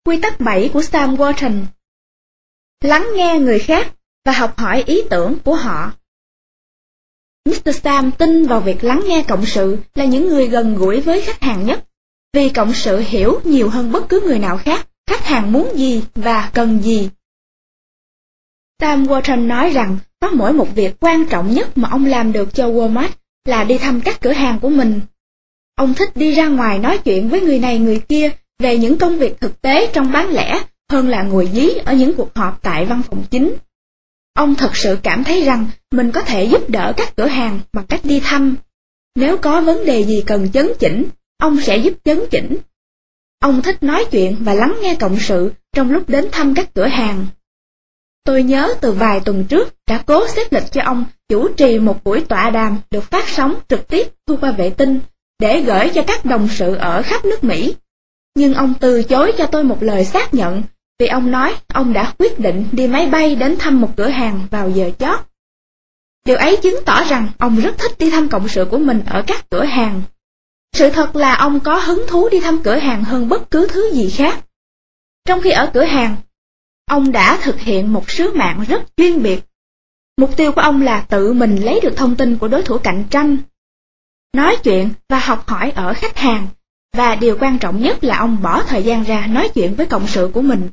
Quy tắc 7 của Sam Walton. Lắng nghe người khác và học hỏi ý tưởng của họ. Mr. Sam tin vào việc lắng nghe cộng sự là những người gần gũi với khách hàng nhất, vì cộng sự hiểu nhiều hơn bất cứ người nào khác khách hàng muốn gì và cần gì. Sam Walton nói rằng có mỗi một việc quan trọng nhất mà ông làm được cho Walmart là đi thăm các cửa hàng của mình. Ông thích đi ra ngoài nói chuyện với người này người kia về những công việc thực tế trong bán lẻ hơn là ngồi dí ở những cuộc họp tại văn phòng chính. Ông thật sự cảm thấy rằng mình có thể giúp đỡ các cửa hàng bằng cách đi thăm. Nếu có vấn đề gì cần chấn chỉnh, ông sẽ giúp chấn chỉnh. Ông thích nói chuyện và lắng nghe cộng sự trong lúc đến thăm các cửa hàng. Tôi nhớ từ vài tuần trước đã cố xếp lịch cho ông chủ trì một buổi tọa đàm được phát sóng trực tiếp thu qua vệ tinh để gửi cho các đồng sự ở khắp nước Mỹ. Nhưng ông từ chối cho tôi một lời xác nhận vì ông nói ông đã quyết định đi máy bay đến thăm một cửa hàng vào giờ chót. Điều ấy chứng tỏ rằng ông rất thích đi thăm cộng sự của mình ở các cửa hàng. Sự thật là ông có hứng thú đi thăm cửa hàng hơn bất cứ thứ gì khác. Trong khi ở cửa hàng, ông đã thực hiện một sứ mạng rất chuyên biệt. Mục tiêu của ông là tự mình lấy được thông tin của đối thủ cạnh tranh, nói chuyện và học hỏi ở khách hàng, và điều quan trọng nhất là ông bỏ thời gian ra nói chuyện với cộng sự của mình.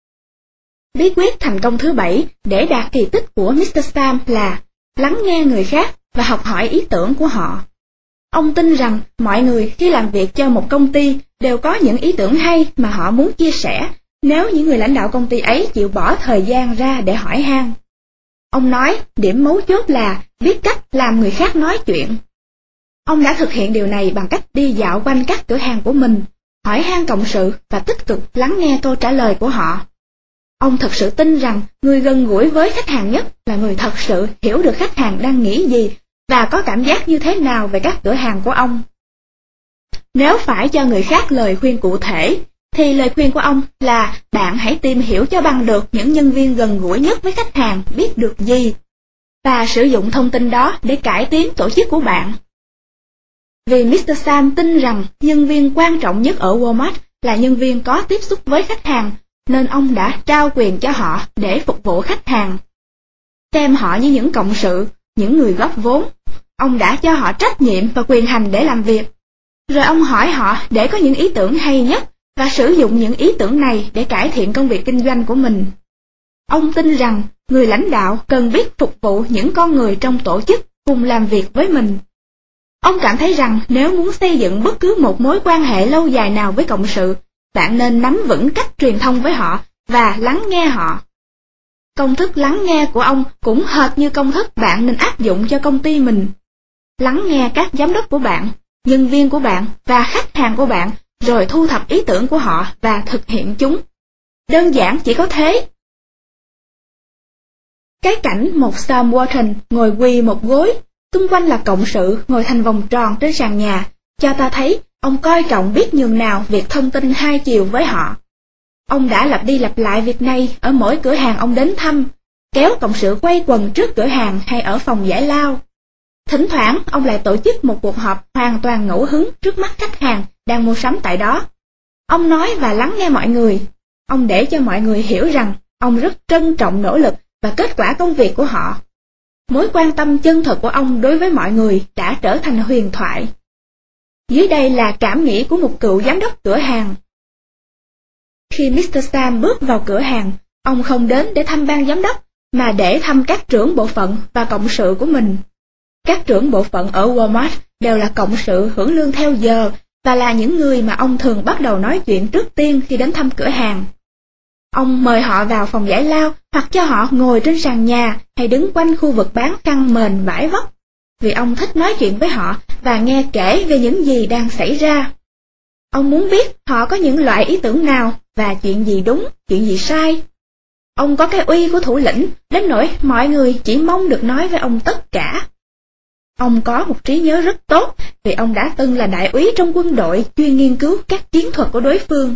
Bí quyết thành công thứ 7 để đạt kỳ tích của Mr. Sam là lắng nghe người khác và học hỏi ý tưởng của họ. Ông tin rằng mọi người khi làm việc cho một công ty đều có những ý tưởng hay mà họ muốn chia sẻ nếu những người lãnh đạo công ty ấy chịu bỏ thời gian ra để hỏi han. Ông nói điểm mấu chốt là biết cách làm người khác nói chuyện. Ông đã thực hiện điều này bằng cách đi dạo quanh các cửa hàng của mình, hỏi han cộng sự và tích cực lắng nghe câu trả lời của họ. Ông thật sự tin rằng người gần gũi với khách hàng nhất là người thật sự hiểu được khách hàng đang nghĩ gì và có cảm giác như thế nào về các cửa hàng của ông. Nếu phải cho người khác lời khuyên cụ thể, thì lời khuyên của ông là bạn hãy tìm hiểu cho bằng được những nhân viên gần gũi nhất với khách hàng biết được gì, và sử dụng thông tin đó để cải tiến tổ chức của bạn. Vì Mr. Sam tin rằng nhân viên quan trọng nhất ở Walmart là nhân viên có tiếp xúc với khách hàng, nên ông đã trao quyền cho họ để phục vụ khách hàng. Xem họ như những cộng sự, những người góp vốn. Ông đã cho họ trách nhiệm và quyền hành để làm việc. Rồi ông hỏi họ để có những ý tưởng hay nhất và sử dụng những ý tưởng này để cải thiện công việc kinh doanh của mình. Ông tin rằng người lãnh đạo cần biết phục vụ những con người trong tổ chức cùng làm việc với mình. Ông cảm thấy rằng nếu muốn xây dựng bất cứ một mối quan hệ lâu dài nào với cộng sự, bạn nên nắm vững cách truyền thông với họ và lắng nghe họ. Công thức lắng nghe của ông cũng hệt như công thức bạn nên áp dụng cho công ty mình. Lắng nghe các giám đốc của bạn, nhân viên của bạn và khách hàng của bạn, rồi thu thập ý tưởng của họ và thực hiện chúng. Đơn giản chỉ có thế. Cái cảnh một Sam Walton ngồi quỳ một gối, xung quanh là cộng sự ngồi thành vòng tròn trên sàn nhà, cho ta thấy ông coi trọng biết nhường nào việc thông tin hai chiều với họ. Ông đã lặp đi lặp lại việc này ở mỗi cửa hàng ông đến thăm, kéo cộng sự quay quần trước cửa hàng hay ở phòng giải lao. Thỉnh thoảng ông lại tổ chức một cuộc họp hoàn toàn ngẫu hứng trước mắt khách hàng đang mua sắm tại đó. Ông nói và lắng nghe mọi người. Ông để cho mọi người hiểu rằng ông rất trân trọng nỗ lực và kết quả công việc của họ. Mối quan tâm chân thật của ông đối với mọi người đã trở thành huyền thoại. Dưới đây là cảm nghĩ của một cựu giám đốc cửa hàng. Khi Mr. Sam bước vào cửa hàng, ông không đến để thăm ban giám đốc, mà để thăm các trưởng bộ phận và cộng sự của mình. Các trưởng bộ phận ở Walmart đều là cộng sự hưởng lương theo giờ và là những người mà ông thường bắt đầu nói chuyện trước tiên khi đến thăm cửa hàng. Ông mời họ vào phòng giải lao hoặc cho họ ngồi trên sàn nhà hay đứng quanh khu vực bán khăn mền vải vóc, vì ông thích nói chuyện với họ và nghe kể về những gì đang xảy ra. Ông muốn biết họ có những loại ý tưởng nào và chuyện gì đúng, chuyện gì sai. Ông có cái uy của thủ lĩnh, đến nỗi mọi người chỉ mong được nói với ông tất cả. Ông có một trí nhớ rất tốt vì ông đã từng là đại úy trong quân đội chuyên nghiên cứu các chiến thuật của đối phương.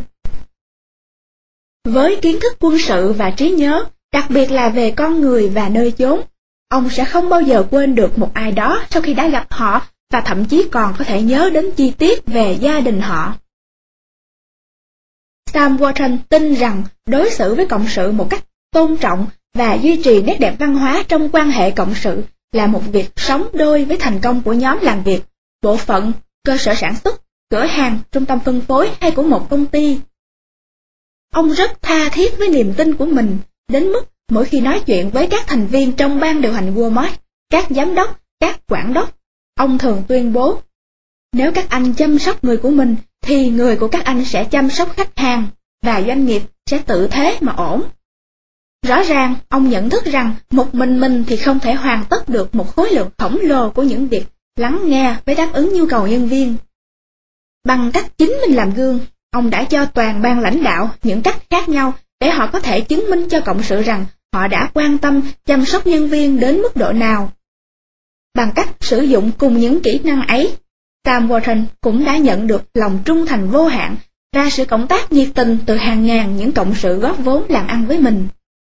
Với kiến thức quân sự và trí nhớ, đặc biệt là về con người và nơi chốn, ông sẽ không bao giờ quên được một ai đó sau khi đã gặp họ và thậm chí còn có thể nhớ đến chi tiết về gia đình họ. Sam Walton tin rằng đối xử với cộng sự một cách tôn trọng và duy trì nét đẹp văn hóa trong quan hệ cộng sự là một việc sống đôi với thành công của nhóm làm việc, bộ phận, cơ sở sản xuất, cửa hàng, trung tâm phân phối hay của một công ty. Ông rất tha thiết với niềm tin của mình, đến mức mỗi khi nói chuyện với các thành viên trong ban điều hành Walmart, các giám đốc, các quản đốc, ông thường tuyên bố: nếu các anh chăm sóc người của mình, thì người của các anh sẽ chăm sóc khách hàng, và doanh nghiệp sẽ tự thế mà ổn. Rõ ràng, ông nhận thức rằng một mình thì không thể hoàn tất được một khối lượng khổng lồ của những việc lắng nghe với đáp ứng nhu cầu nhân viên. Bằng cách chính mình làm gương, ông đã cho toàn ban lãnh đạo những cách khác nhau để họ có thể chứng minh cho cộng sự rằng họ đã quan tâm chăm sóc nhân viên đến mức độ nào. Bằng cách sử dụng cùng những kỹ năng ấy, Sam Walton cũng đã nhận được lòng trung thành vô hạn và sự cộng tác nhiệt tình từ hàng ngàn những cộng sự góp vốn làm ăn với mình.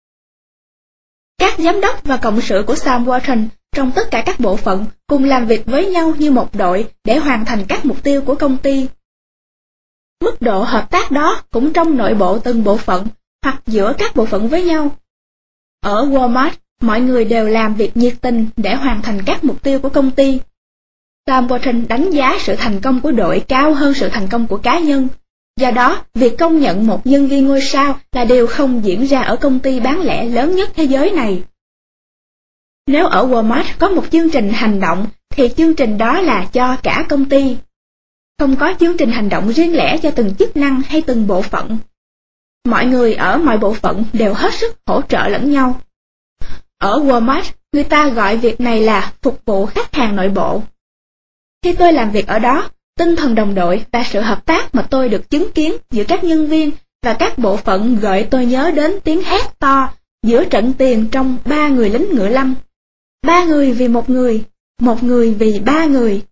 Các giám đốc và cộng sự của Sam Walton trong tất cả các bộ phận cùng làm việc với nhau như một đội để hoàn thành các mục tiêu của công ty. Mức độ hợp tác đó cũng trong nội bộ từng bộ phận hoặc giữa các bộ phận với nhau. Ở Walmart, mọi người đều làm việc nhiệt tình để hoàn thành các mục tiêu của công ty. Sam Walton đánh giá sự thành công của đội cao hơn sự thành công của cá nhân. Do đó, việc công nhận một nhân viên ngôi sao là điều không diễn ra ở công ty bán lẻ lớn nhất thế giới này. Nếu ở Walmart có một chương trình hành động, thì chương trình đó là cho cả công ty. Không có chương trình hành động riêng lẻ cho từng chức năng hay từng bộ phận. Mọi người ở mọi bộ phận đều hết sức hỗ trợ lẫn nhau. Ở Walmart, người ta gọi việc này là phục vụ khách hàng nội bộ. Khi tôi làm việc ở đó, tinh thần đồng đội và sự hợp tác mà tôi được chứng kiến giữa các nhân viên và các bộ phận gợi tôi nhớ đến tiếng hét to giữa trận tiền trong 3 người lính ngựa lâm. 3 người vì một người vì 3 người.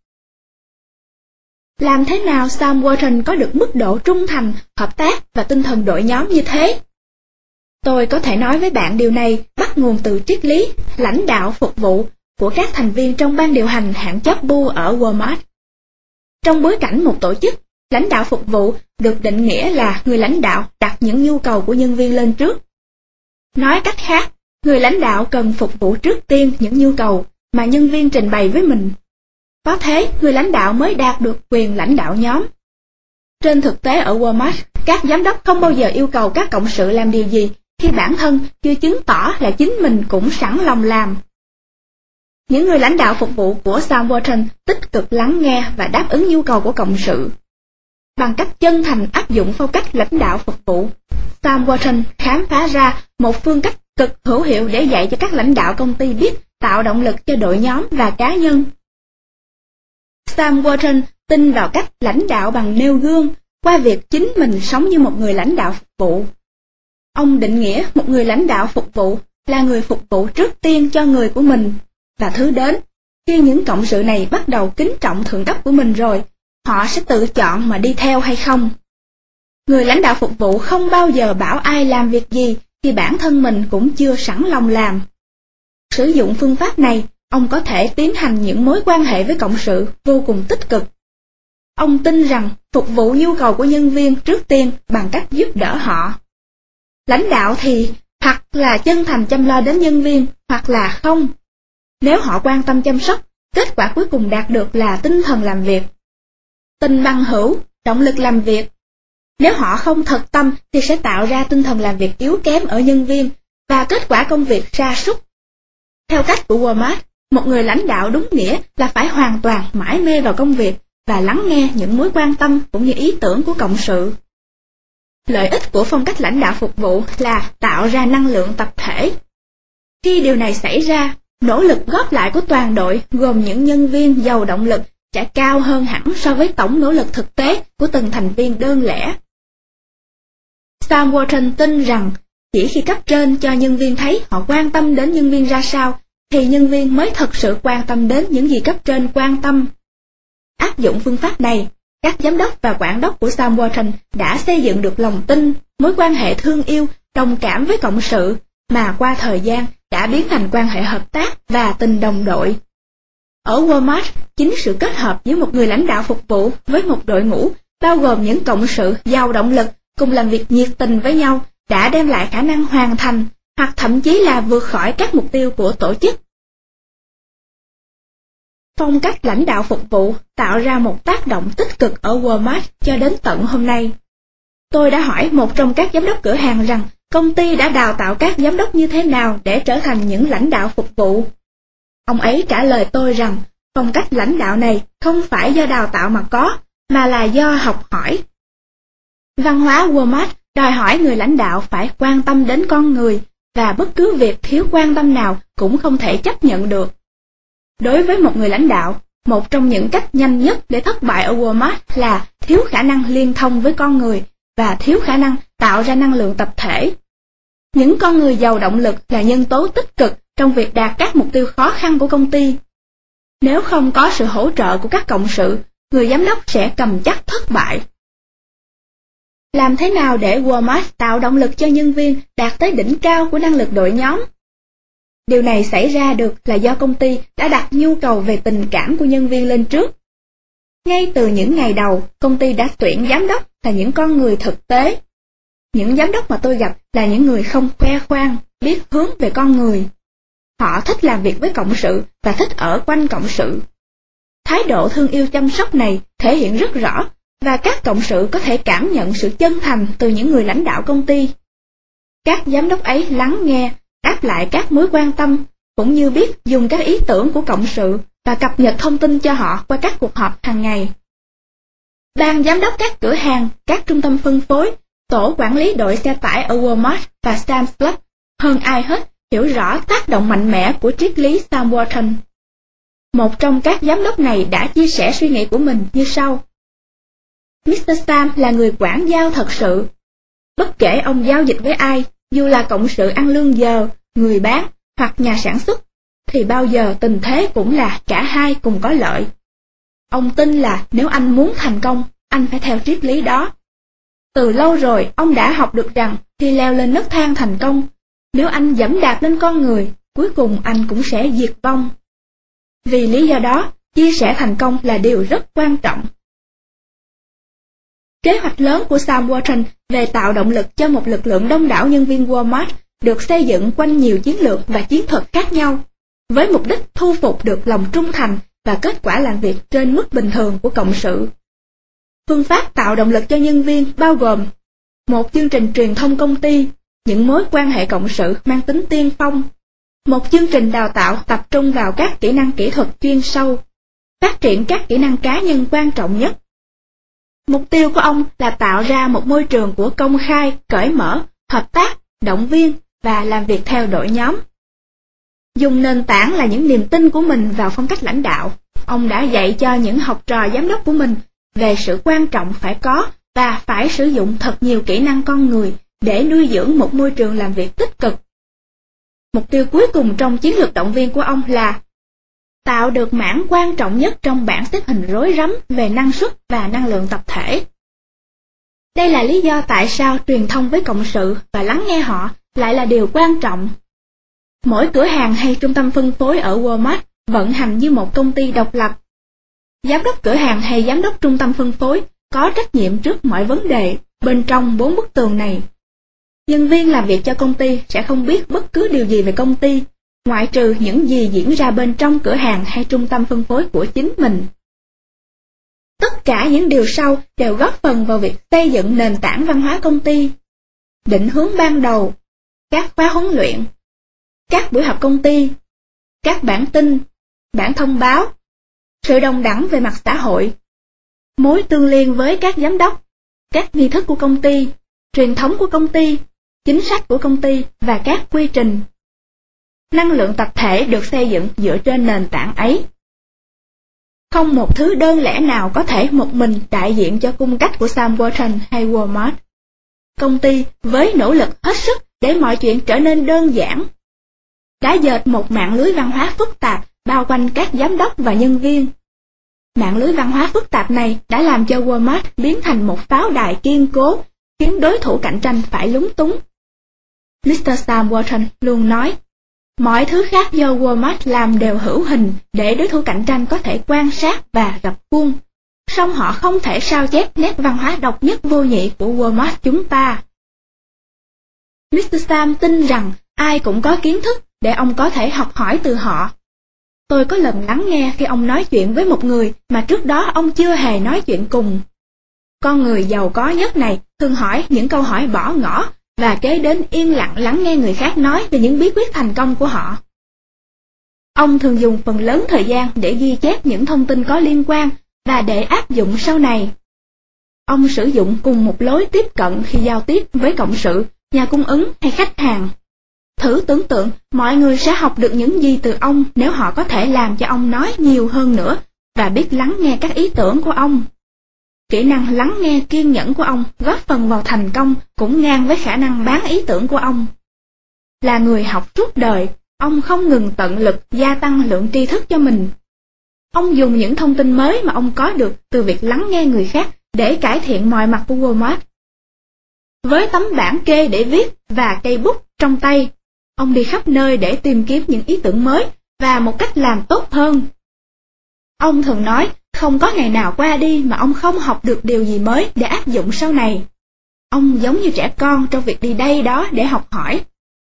Làm thế nào Sam Walton có được mức độ trung thành, hợp tác và tinh thần đội nhóm như thế? Tôi có thể nói với bạn điều này bắt nguồn từ triết lý lãnh đạo phục vụ của các thành viên trong ban điều hành hãng chóp bu ở Walmart. Trong bối cảnh một tổ chức, lãnh đạo phục vụ được định nghĩa là người lãnh đạo đặt những nhu cầu của nhân viên lên trước. Nói cách khác, người lãnh đạo cần phục vụ trước tiên những nhu cầu mà nhân viên trình bày với mình. Có thế, người lãnh đạo mới đạt được quyền lãnh đạo nhóm. Trên thực tế ở Walmart, các giám đốc không bao giờ yêu cầu các cộng sự làm điều gì khi bản thân chưa chứng tỏ là chính mình cũng sẵn lòng làm. Những người lãnh đạo phục vụ của Sam Walton tích cực lắng nghe và đáp ứng nhu cầu của cộng sự. Bằng cách chân thành áp dụng phong cách lãnh đạo phục vụ, Sam Walton khám phá ra một phương cách cực hữu hiệu để dạy cho các lãnh đạo công ty biết tạo động lực cho đội nhóm và cá nhân. Sam Walton tin vào cách lãnh đạo bằng nêu gương qua việc chính mình sống như một người lãnh đạo phục vụ. Ông định nghĩa một người lãnh đạo phục vụ là người phục vụ trước tiên cho người của mình, và thứ đến, khi những cộng sự này bắt đầu kính trọng thượng cấp của mình rồi, họ sẽ tự chọn mà đi theo hay không. Người lãnh đạo phục vụ không bao giờ bảo ai làm việc gì khi bản thân mình cũng chưa sẵn lòng làm. Sử dụng phương pháp này, ông có thể tiến hành những mối quan hệ với cộng sự vô cùng tích cực. Ông tin rằng phục vụ nhu cầu của nhân viên trước tiên bằng cách giúp đỡ họ. Lãnh đạo thì hoặc là chân thành chăm lo đến nhân viên, hoặc là không. Nếu họ quan tâm chăm sóc, kết quả cuối cùng đạt được là tinh thần làm việc. Tình bằng hữu, động lực làm việc. Nếu họ không thật tâm thì sẽ tạo ra tinh thần làm việc yếu kém ở nhân viên và kết quả công việc sa sút. Theo cách của Walmart, một người lãnh đạo đúng nghĩa là phải hoàn toàn mải mê vào công việc và lắng nghe những mối quan tâm cũng như ý tưởng của cộng sự. Lợi ích của phong cách lãnh đạo phục vụ là tạo ra năng lượng tập thể. Khi điều này xảy ra, nỗ lực góp lại của toàn đội gồm những nhân viên giàu động lực sẽ cao hơn hẳn so với tổng nỗ lực thực tế của từng thành viên đơn lẻ. Sam Walton tin rằng chỉ khi cấp trên cho nhân viên thấy họ quan tâm đến nhân viên ra sao, thì nhân viên mới thực sự quan tâm đến những gì cấp trên quan tâm. Áp dụng phương pháp này, các giám đốc và quản đốc của Sam Walton đã xây dựng được lòng tin, mối quan hệ thương yêu, đồng cảm với cộng sự, mà qua thời gian đã biến thành quan hệ hợp tác và tình đồng đội. Ở Walmart, chính sự kết hợp giữa một người lãnh đạo phục vụ với một đội ngũ bao gồm những cộng sự giàu động lực cùng làm việc nhiệt tình với nhau đã đem lại khả năng hoàn thành hoặc thậm chí là vượt khỏi các mục tiêu của tổ chức. Phong cách lãnh đạo phục vụ tạo ra một tác động tích cực ở Walmart cho đến tận hôm nay. Tôi đã hỏi một trong các giám đốc cửa hàng rằng công ty đã đào tạo các giám đốc như thế nào để trở thành những lãnh đạo phục vụ. Ông ấy trả lời tôi rằng phong cách lãnh đạo này không phải do đào tạo mà có, mà là do học hỏi. Văn hóa Walmart đòi hỏi người lãnh đạo phải quan tâm đến con người, và bất cứ việc thiếu quan tâm nào cũng không thể chấp nhận được. Đối với một người lãnh đạo, một trong những cách nhanh nhất để thất bại ở Walmart là thiếu khả năng liên thông với con người và thiếu khả năng tạo ra năng lượng tập thể. Những con người giàu động lực là nhân tố tích cực trong việc đạt các mục tiêu khó khăn của công ty. Nếu không có sự hỗ trợ của các cộng sự, người giám đốc sẽ cầm chắc thất bại. Làm thế nào để Walmart tạo động lực cho nhân viên đạt tới đỉnh cao của năng lực đội nhóm? Điều này xảy ra được là do công ty đã đặt nhu cầu về tình cảm của nhân viên lên trước. Ngay từ những ngày đầu, công ty đã tuyển giám đốc là những con người thực tế. Những giám đốc mà tôi gặp là những người không khoe khoang, biết hướng về con người. Họ thích làm việc với cộng sự và thích ở quanh cộng sự. Thái độ thương yêu chăm sóc này thể hiện rất rõ, và các cộng sự có thể cảm nhận sự chân thành từ những người lãnh đạo công ty. Các giám đốc ấy lắng nghe, đáp lại các mối quan tâm, cũng như biết dùng các ý tưởng của cộng sự và cập nhật thông tin cho họ qua các cuộc họp hàng ngày. Ban giám đốc các cửa hàng, các trung tâm phân phối, tổ quản lý đội xe tải ở Walmart và Sam's Club hơn ai hết hiểu rõ tác động mạnh mẽ của triết lý Sam Walton. Một trong các giám đốc này đã chia sẻ suy nghĩ của mình như sau. Mr. Sam là người quản giao thật sự. Bất kể ông giao dịch với ai, dù là cộng sự ăn lương giờ, người bán hoặc nhà sản xuất, thì bao giờ tình thế cũng là cả hai cùng có lợi. Ông tin là nếu anh muốn thành công, anh phải theo triết lý đó. Từ lâu rồi, ông đã học được rằng khi leo lên nấc thang thành công, nếu anh giẫm đạp lên con người, cuối cùng anh cũng sẽ diệt vong. Vì lý do đó, chia sẻ thành công là điều rất quan trọng. Kế hoạch lớn của Sam Walton về tạo động lực cho một lực lượng đông đảo nhân viên Walmart được xây dựng quanh nhiều chiến lược và chiến thuật khác nhau, với mục đích thu phục được lòng trung thành và kết quả làm việc trên mức bình thường của cộng sự. Phương pháp tạo động lực cho nhân viên bao gồm một chương trình truyền thông công ty, những mối quan hệ cộng sự mang tính tiên phong, một chương trình đào tạo tập trung vào các kỹ năng kỹ thuật chuyên sâu, phát triển các kỹ năng cá nhân quan trọng nhất. Mục tiêu của ông là tạo ra một môi trường của công khai, cởi mở, hợp tác, động viên và làm việc theo đội nhóm. Dùng nền tảng là những niềm tin của mình vào phong cách lãnh đạo, ông đã dạy cho những học trò giám đốc của mình về sự quan trọng phải có và phải sử dụng thật nhiều kỹ năng con người để nuôi dưỡng một môi trường làm việc tích cực. Mục tiêu cuối cùng trong chiến lược động viên của ông là tạo được mảng quan trọng nhất trong bảng xếp hình rối rắm về năng suất và năng lượng tập thể. Đây là lý do tại sao truyền thông với cộng sự và lắng nghe họ lại là điều quan trọng. Mỗi cửa hàng hay trung tâm phân phối ở Walmart vận hành như một công ty độc lập. Giám đốc cửa hàng hay giám đốc trung tâm phân phối có trách nhiệm trước mọi vấn đề bên trong 4 bức tường này. Nhân viên làm việc cho công ty sẽ không biết bất cứ điều gì về công ty, ngoại trừ những gì diễn ra bên trong cửa hàng hay trung tâm phân phối của chính mình. Tất cả những điều sau đều góp phần vào việc xây dựng nền tảng văn hóa công ty. Định hướng ban đầu, các khóa huấn luyện, các buổi họp công ty, các bản tin, bản thông báo, sự đồng đẳng về mặt xã hội, mối tương liên với các giám đốc, các nghi thức của công ty, truyền thống của công ty, chính sách của công ty và các quy trình. Năng lượng tập thể được xây dựng dựa trên nền tảng ấy. Không một thứ đơn lẻ nào có thể một mình đại diện cho cung cách của Sam Walton hay Walmart. Công ty với nỗ lực hết sức để mọi chuyện trở nên đơn giản, đã dệt một mạng lưới văn hóa phức tạp bao quanh các giám đốc và nhân viên. Mạng lưới văn hóa phức tạp này đã làm cho Walmart biến thành một pháo đài kiên cố, khiến đối thủ cạnh tranh phải lúng túng. Mr. Sam Walton luôn nói, mọi thứ khác do Walmart làm đều hữu hình để đối thủ cạnh tranh có thể quan sát và rập khuôn. song họ không thể sao chép nét văn hóa độc nhất vô nhị của Walmart chúng ta. Mr. Sam tin rằng ai cũng có kiến thức để ông có thể học hỏi từ họ. Tôi có lần lắng nghe khi ông nói chuyện với một người mà trước đó ông chưa hề nói chuyện cùng. Con người giàu có nhất này thường hỏi những câu hỏi bỏ ngỏ và kế đến yên lặng lắng nghe người khác nói về những bí quyết thành công của họ. Ông thường dùng phần lớn thời gian để ghi chép những thông tin có liên quan và để áp dụng sau này. Ông sử dụng cùng một lối tiếp cận khi giao tiếp với cộng sự, nhà cung ứng hay khách hàng. Thử tưởng tượng mọi người sẽ học được những gì từ ông nếu họ có thể làm cho ông nói nhiều hơn nữa và biết lắng nghe các ý tưởng của ông. Kỹ năng lắng nghe kiên nhẫn của ông góp phần vào thành công cũng ngang với khả năng bán ý tưởng của ông. Là người học suốt đời, ông không ngừng tận lực gia tăng lượng tri thức cho mình. Ông dùng những thông tin mới mà ông có được từ việc lắng nghe người khác để cải thiện mọi mặt của Walmart. Với tấm bảng kê để viết và cây bút trong tay, ông đi khắp nơi để tìm kiếm những ý tưởng mới và một cách làm tốt hơn. Ông thường nói không có ngày nào qua đi mà ông không học được điều gì mới để áp dụng sau này. Ông giống như trẻ con trong việc đi đây đó để học hỏi.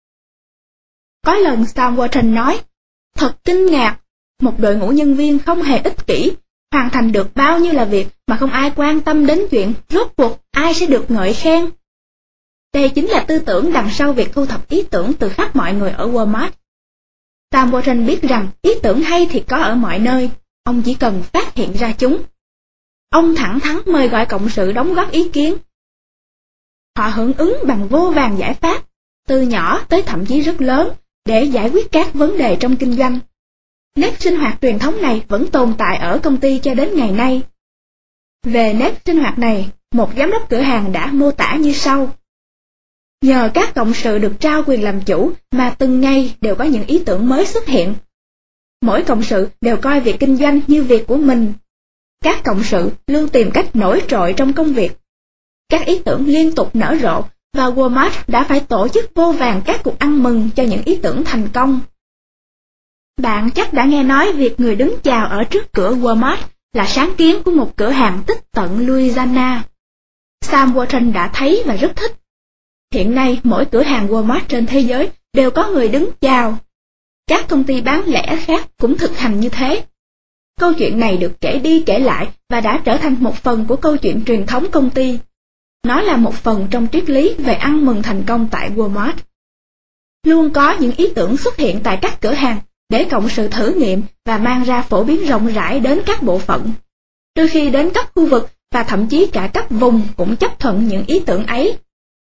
Có lần Sam Walton nói, thật kinh ngạc, một đội ngũ nhân viên không hề ích kỷ, hoàn thành được bao nhiêu là việc mà không ai quan tâm đến chuyện rốt cuộc ai sẽ được ngợi khen. Đây chính là tư tưởng đằng sau việc thu thập ý tưởng từ khắp mọi người ở Walmart. Sam Walton biết rằng ý tưởng hay thì có ở mọi nơi, ông chỉ cần phát hiện ra chúng. Ông thẳng thắn mời gọi cộng sự đóng góp ý kiến. Họ hưởng ứng bằng vô vàn giải pháp, từ nhỏ tới thậm chí rất lớn, để giải quyết các vấn đề trong kinh doanh. Nếp sinh hoạt truyền thống này vẫn tồn tại ở công ty cho đến ngày nay. Về nếp sinh hoạt này, một giám đốc cửa hàng đã mô tả như sau. Nhờ các cộng sự được trao quyền làm chủ mà từng ngày đều có những ý tưởng mới xuất hiện. Mỗi cộng sự đều coi việc kinh doanh như việc của mình. Các cộng sự luôn tìm cách nổi trội trong công việc. Các ý tưởng liên tục nở rộ và Walmart đã phải tổ chức vô vàn các cuộc ăn mừng cho những ý tưởng thành công. Bạn chắc đã nghe nói việc người đứng chào ở trước cửa Walmart là sáng kiến của một cửa hàng tích tận Louisiana. Sam Walton đã thấy và rất thích. Hiện nay mỗi cửa hàng Walmart trên thế giới đều có người đứng chào. Các công ty bán lẻ khác cũng thực hành như thế. Câu chuyện này được kể đi kể lại và đã trở thành một phần của câu chuyện truyền thống công ty. Nó là một phần trong triết lý về ăn mừng thành công tại Walmart. Luôn có những ý tưởng xuất hiện tại các cửa hàng để cộng sự thử nghiệm và mang ra phổ biến rộng rãi đến các bộ phận. Đôi khi đến các khu vực và thậm chí cả cấp vùng cũng chấp thuận những ý tưởng ấy.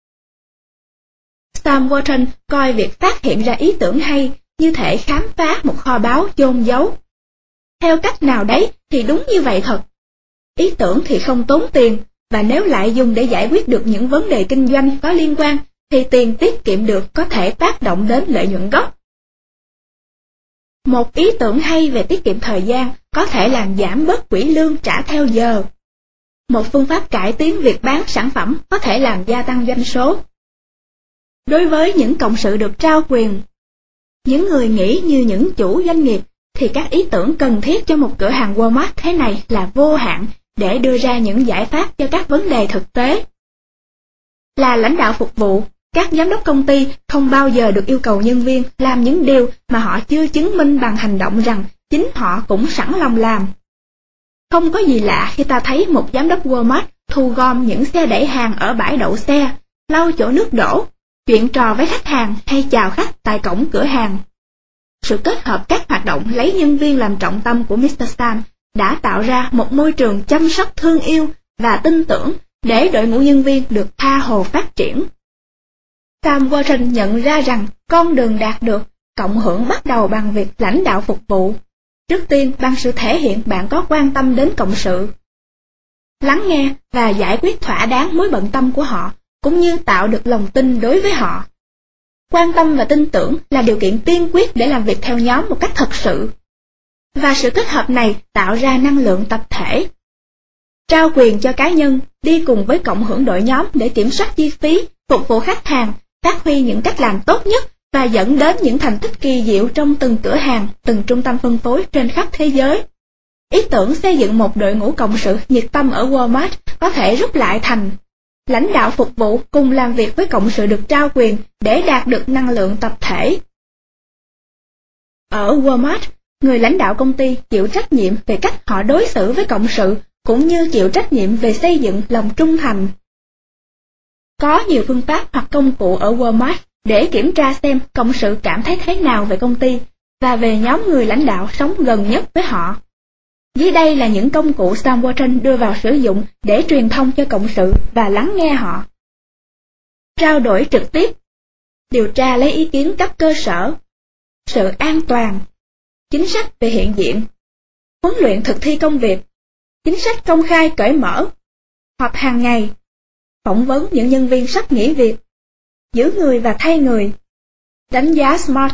Sam Walton coi việc phát hiện ra ý tưởng hay như thể khám phá một kho báu chôn giấu. Theo cách nào đấy thì đúng như vậy thật. Ý tưởng thì không tốn tiền, và nếu lại dùng để giải quyết được những vấn đề kinh doanh có liên quan, thì tiền tiết kiệm được có thể tác động đến lợi nhuận gốc. Một ý tưởng hay về tiết kiệm thời gian có thể làm giảm bớt quỹ lương trả theo giờ. Một phương pháp cải tiến việc bán sản phẩm có thể làm gia tăng doanh số. Đối với những cộng sự được trao quyền, những người nghĩ như những chủ doanh nghiệp, thì các ý tưởng cần thiết cho một cửa hàng Walmart thế này là vô hạn để đưa ra những giải pháp cho các vấn đề thực tế. Là lãnh đạo phục vụ, các giám đốc công ty không bao giờ được yêu cầu nhân viên làm những điều mà họ chưa chứng minh bằng hành động rằng chính họ cũng sẵn lòng làm. Không có gì lạ khi ta thấy một giám đốc Walmart thu gom những xe đẩy hàng ở bãi đậu xe, lau chỗ nước đổ, chuyện trò với khách hàng hay chào khách tại cổng cửa hàng. Sự kết hợp các hoạt động lấy nhân viên làm trọng tâm của Mr. Sam đã tạo ra một môi trường chăm sóc thương yêu và tin tưởng để đội ngũ nhân viên được tha hồ phát triển. Sam Walton nhận ra rằng con đường đạt được cộng hưởng bắt đầu bằng việc lãnh đạo phục vụ. Trước tiên bằng sự thể hiện bạn có quan tâm đến cộng sự. Lắng nghe và giải quyết thỏa đáng mối bận tâm của họ, cũng như tạo được lòng tin đối với họ. Quan tâm và tin tưởng là điều kiện tiên quyết để làm việc theo nhóm một cách thật sự. Và sự kết hợp này tạo ra năng lượng tập thể. Trao quyền cho cá nhân, đi cùng với cộng hưởng đội nhóm để kiểm soát chi phí, phục vụ khách hàng, phát huy những cách làm tốt nhất và dẫn đến những thành tích kỳ diệu trong từng cửa hàng, từng trung tâm phân phối trên khắp thế giới. ý tưởng xây dựng một đội ngũ cộng sự nhiệt tâm ở Walmart có thể rút lại thành lãnh đạo phục vụ cùng làm việc với cộng sự được trao quyền để đạt được năng lượng tập thể. Ở Walmart, người lãnh đạo công ty chịu trách nhiệm về cách họ đối xử với cộng sự cũng như chịu trách nhiệm về xây dựng lòng trung thành. Có nhiều phương pháp hoặc công cụ ở Walmart để kiểm tra xem cộng sự cảm thấy thế nào về công ty và về nhóm người lãnh đạo sống gần nhất với họ. Dưới đây là những công cụ Sam Walton đưa vào sử dụng để truyền thông cho cộng sự và lắng nghe họ. Trao đổi trực tiếp, điều tra lấy ý kiến cấp cơ sở, sự an toàn, chính sách về hiện diện, huấn luyện thực thi công việc, chính sách công khai cởi mở, họp hàng ngày, phỏng vấn những nhân viên sắp nghỉ việc, giữ người và thay người, đánh giá SMART.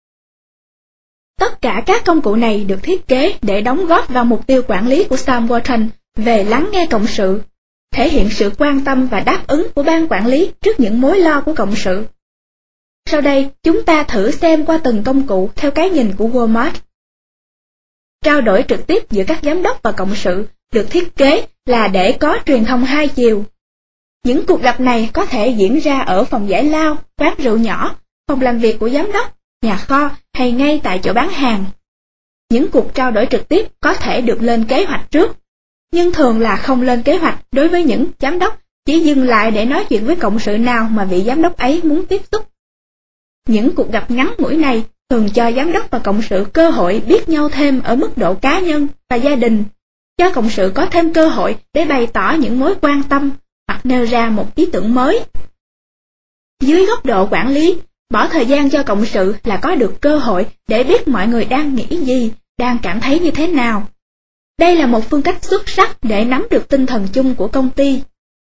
Tất cả các công cụ này được thiết kế để đóng góp vào mục tiêu quản lý của Sam Walton về lắng nghe cộng sự, thể hiện sự quan tâm và đáp ứng của ban quản lý trước những mối lo của cộng sự. Sau đây, chúng ta thử xem qua từng công cụ theo cái nhìn của Walmart. Trao đổi trực tiếp giữa các giám đốc và cộng sự được thiết kế là để có truyền thông hai chiều. Những cuộc gặp này có thể diễn ra ở phòng giải lao, quán rượu nhỏ, phòng làm việc của giám đốc, nhà kho hay ngay tại chỗ bán hàng. Những cuộc trao đổi trực tiếp có thể được lên kế hoạch trước, nhưng thường là không lên kế hoạch đối với những giám đốc, chỉ dừng lại để nói chuyện với cộng sự nào mà vị giám đốc ấy muốn tiếp xúc. Những cuộc gặp ngắn ngủi này thường cho giám đốc và cộng sự cơ hội biết nhau thêm ở mức độ cá nhân và gia đình, cho cộng sự có thêm cơ hội để bày tỏ những mối quan tâm hoặc nêu ra một ý tưởng mới. Dưới góc độ quản lý, bỏ thời gian cho cộng sự là có được cơ hội để biết mọi người đang nghĩ gì, đang cảm thấy như thế nào. Đây là một phương cách xuất sắc để nắm được tinh thần chung của công ty.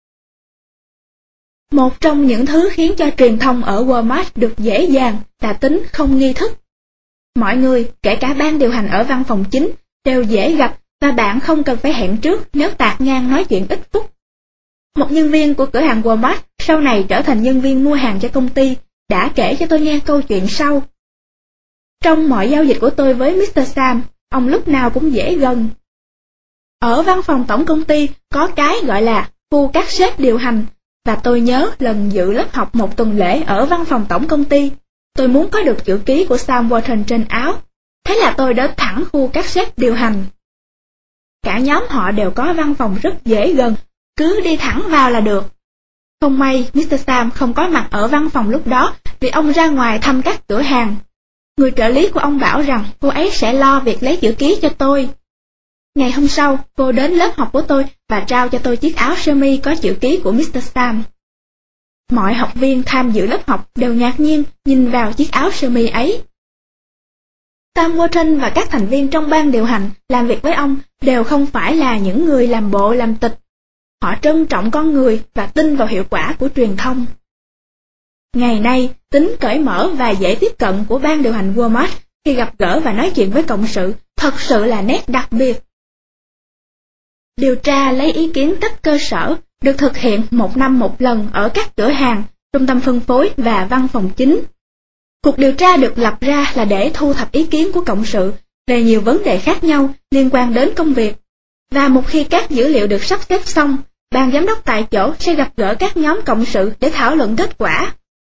Một trong những thứ khiến cho truyền thông ở Walmart được dễ dàng là tính không nghi thức. Mọi người, kể cả ban điều hành ở văn phòng chính, đều dễ gặp và bạn không cần phải hẹn trước nếu tạt ngang nói chuyện ít phút. Một nhân viên của cửa hàng Walmart sau này trở thành nhân viên mua hàng cho công ty đã kể cho tôi nghe câu chuyện sau. Trong mọi giao dịch của tôi với Mr. Sam, ông lúc nào cũng dễ gần. Ở văn phòng tổng công ty có cái gọi là khu các sếp điều hành, và tôi nhớ lần dự lớp học một tuần lễ ở văn phòng tổng công ty, tôi muốn có được chữ ký của Sam Walton trên áo. Thế là tôi đến thẳng khu các sếp điều hành. Cả nhóm họ đều có văn phòng rất dễ gần, cứ đi thẳng vào là được. Không may Mr. Sam không có mặt ở văn phòng lúc đó vì ông ra ngoài thăm các cửa hàng. Người trợ lý của ông bảo rằng cô ấy sẽ lo việc lấy chữ ký cho tôi. Ngày hôm sau, cô đến lớp học của tôi và trao cho tôi chiếc áo sơ mi có chữ ký của Mr. Sam. Mọi học viên tham dự lớp học đều ngạc nhiên nhìn vào chiếc áo sơ mi ấy. Sam Walton và các thành viên trong ban điều hành làm việc với ông đều không phải là những người làm bộ làm tịch. Họ trân trọng con người và tin vào hiệu quả của truyền thông. Ngày nay, tính cởi mở và dễ tiếp cận của ban điều hành Walmart khi gặp gỡ và nói chuyện với cộng sự thật sự là nét đặc biệt. Điều tra lấy ý kiến cấp cơ sở được thực hiện một năm một lần ở các cửa hàng, trung tâm phân phối và văn phòng chính. Cuộc điều tra được lập ra là để thu thập ý kiến của cộng sự về nhiều vấn đề khác nhau liên quan đến công việc. Và một khi các dữ liệu được sắp xếp xong, ban giám đốc tại chỗ sẽ gặp gỡ các nhóm cộng sự để thảo luận kết quả.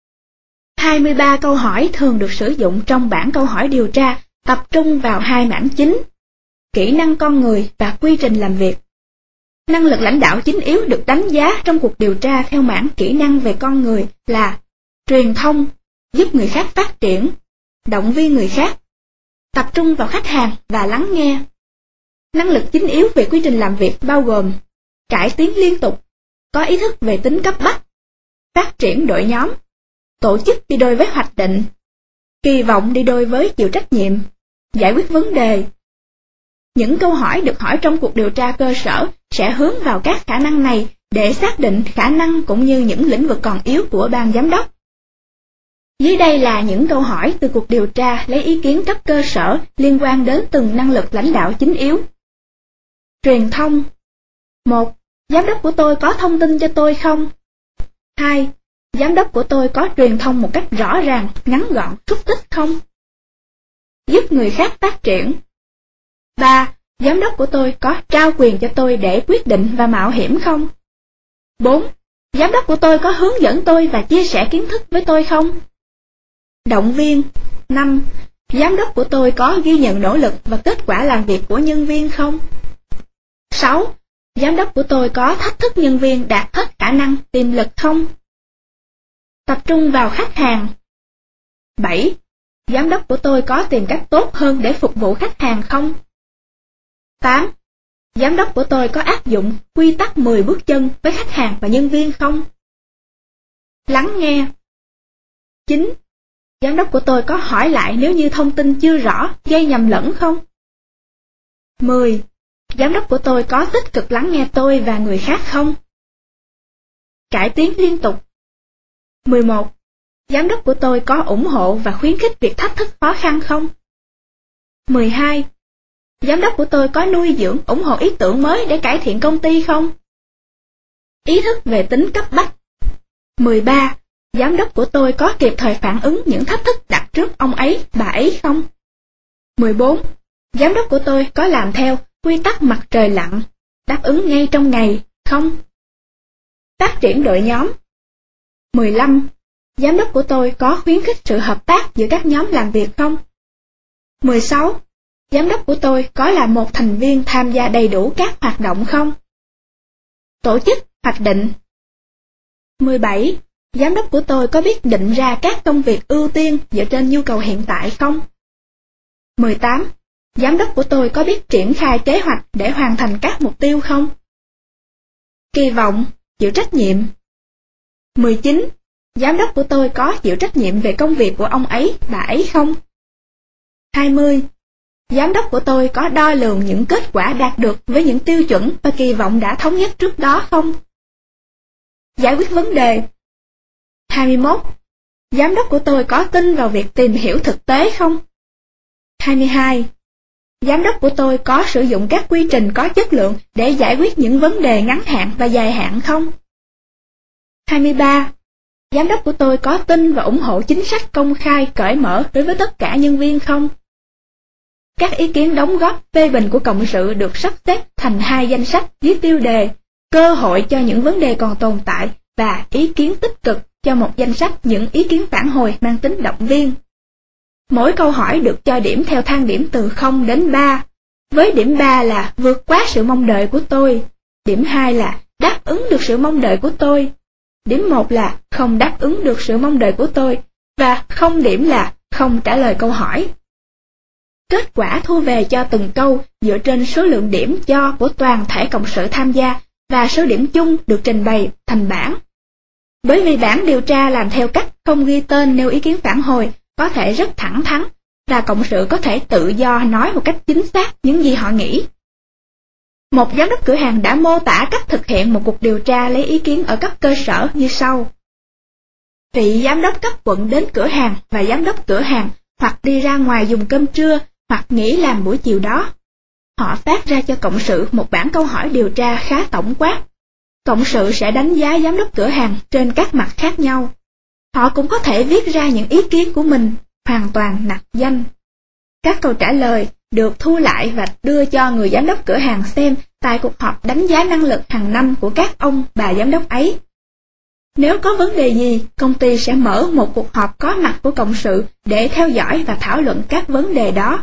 23 câu hỏi thường được sử dụng trong bảng câu hỏi điều tra tập trung vào hai mảng chính: kỹ năng con người và quy trình làm việc. Năng lực lãnh đạo chính yếu được đánh giá trong cuộc điều tra theo mảng kỹ năng về con người là truyền thông, giúp người khác phát triển, động viên người khác, tập trung vào khách hàng và lắng nghe. Năng lực chính yếu về quy trình làm việc bao gồm cải tiến liên tục, có ý thức về tính cấp bách, phát triển đội nhóm, tổ chức đi đôi với hoạch định, kỳ vọng đi đôi với chịu trách nhiệm, giải quyết vấn đề. Những câu hỏi được hỏi trong cuộc điều tra cơ sở sẽ hướng vào các khả năng này để xác định khả năng cũng như những lĩnh vực còn yếu của ban giám đốc. Dưới đây là những câu hỏi từ cuộc điều tra lấy ý kiến cấp cơ sở liên quan đến từng năng lực lãnh đạo chính yếu. Truyền thông. 1. Giám đốc của tôi có thông tin cho tôi không? 2. Giám đốc của tôi có truyền thông một cách rõ ràng, ngắn gọn, xúc tích không? Giúp người khác phát triển. 3. Giám đốc của tôi có trao quyền cho tôi để quyết định và mạo hiểm không? 4. Giám đốc của tôi có hướng dẫn tôi và chia sẻ kiến thức với tôi không? Động viên. 5. Giám đốc của tôi có ghi nhận nỗ lực và kết quả làm việc của nhân viên không? 6. Giám đốc của tôi có thách thức nhân viên đạt hết khả năng tiềm lực không? Tập trung vào khách hàng. 7. Giám đốc của tôi có tìm cách tốt hơn để phục vụ khách hàng không? 8. Giám đốc của tôi có áp dụng quy tắc 10 bước chân với khách hàng và nhân viên không? Lắng nghe. 9. Giám đốc của tôi có hỏi lại nếu như thông tin chưa rõ, gây nhầm lẫn không? 10. Giám đốc của tôi có tích cực lắng nghe tôi và người khác không? Cải tiến liên tục. 11. Giám đốc của tôi có ủng hộ và khuyến khích việc thách thức khó khăn không? 12. Giám đốc của tôi có nuôi dưỡng, ủng hộ ý tưởng mới để cải thiện công ty không? Ý thức về tính cấp bách. 13. Giám đốc của tôi có kịp thời phản ứng những thách thức đặt trước ông ấy, bà ấy không? 14. Giám đốc của tôi có làm theo quy tắc mặt trời lặn, đáp ứng ngay trong ngày, không? Phát triển đội nhóm. 15. Giám đốc của tôi có khuyến khích sự hợp tác giữa các nhóm làm việc không? 16. Giám đốc của tôi có là một thành viên tham gia đầy đủ các hoạt động không? Tổ chức, hoạch định. 17. Giám đốc của tôi có biết định ra các công việc ưu tiên dựa trên nhu cầu hiện tại không? 18. Giám đốc của tôi có biết triển khai kế hoạch để hoàn thành các mục tiêu không? Kỳ vọng, chịu trách nhiệm. 19. Giám đốc của tôi có chịu trách nhiệm về công việc của ông ấy, bà ấy không? 20. Giám đốc của tôi có đo lường những kết quả đạt được với những tiêu chuẩn và kỳ vọng đã thống nhất trước đó không? Giải quyết vấn đề. 21. Giám đốc của tôi có tin vào việc tìm hiểu thực tế không? 22. Giám đốc của tôi có sử dụng các quy trình có chất lượng để giải quyết những vấn đề ngắn hạn và dài hạn không? 23. Giám đốc của tôi có tin và ủng hộ chính sách công khai, cởi mở đối với tất cả nhân viên không? Các ý kiến đóng góp phê bình của cộng sự được sắp xếp thành 2 danh sách dưới tiêu đề cơ hội cho những vấn đề còn tồn tại và ý kiến tích cực cho một danh sách những ý kiến phản hồi mang tính động viên. Mỗi câu hỏi được cho điểm theo thang điểm từ 0 đến 3, với điểm 3 là vượt quá sự mong đợi của tôi, điểm 2 là đáp ứng được sự mong đợi của tôi, điểm 1 là không đáp ứng được sự mong đợi của tôi, và 0 điểm là không trả lời câu hỏi. Kết quả thu về cho từng câu dựa trên số lượng điểm cho của toàn thể cộng sự tham gia và số điểm chung được trình bày thành bảng. Bởi vì bảng điều tra làm theo cách không ghi tên nêu ý kiến phản hồi có thể rất thẳng thắn và cộng sự có thể tự do nói một cách chính xác những gì họ nghĩ. Một giám đốc cửa hàng đã mô tả cách thực hiện một cuộc điều tra lấy ý kiến ở cấp cơ sở như sau. Vị giám đốc cấp quận đến cửa hàng và giám đốc cửa hàng hoặc đi ra ngoài dùng cơm trưa hoặc nghỉ làm buổi chiều đó. Họ phát ra cho cộng sự một bảng câu hỏi điều tra khá tổng quát. Cộng sự sẽ đánh giá giám đốc cửa hàng trên các mặt khác nhau. Họ cũng có thể viết ra những ý kiến của mình, hoàn toàn nặc danh. Các câu trả lời được thu lại và đưa cho người giám đốc cửa hàng xem tại cuộc họp đánh giá năng lực hàng năm của các ông bà giám đốc ấy. Nếu có vấn đề gì, công ty sẽ mở một cuộc họp có mặt của cộng sự để theo dõi và thảo luận các vấn đề đó.